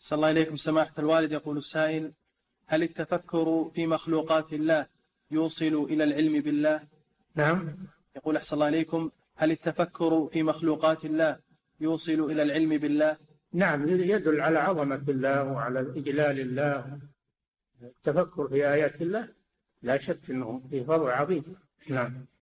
صلى الله إليكم سماحة الوالد. يقول السائل: هل التفكر في مخلوقات الله يوصل إلى العلم بالله؟ نعم. يقول أحسن الله إليكم: هل التفكر في مخلوقات الله يوصل إلى العلم بالله؟ نعم، يدل على عظمة الله وعلى إجلال الله. التفكر في آيات الله لا شك أنه فيه فضل عظيم. نعم.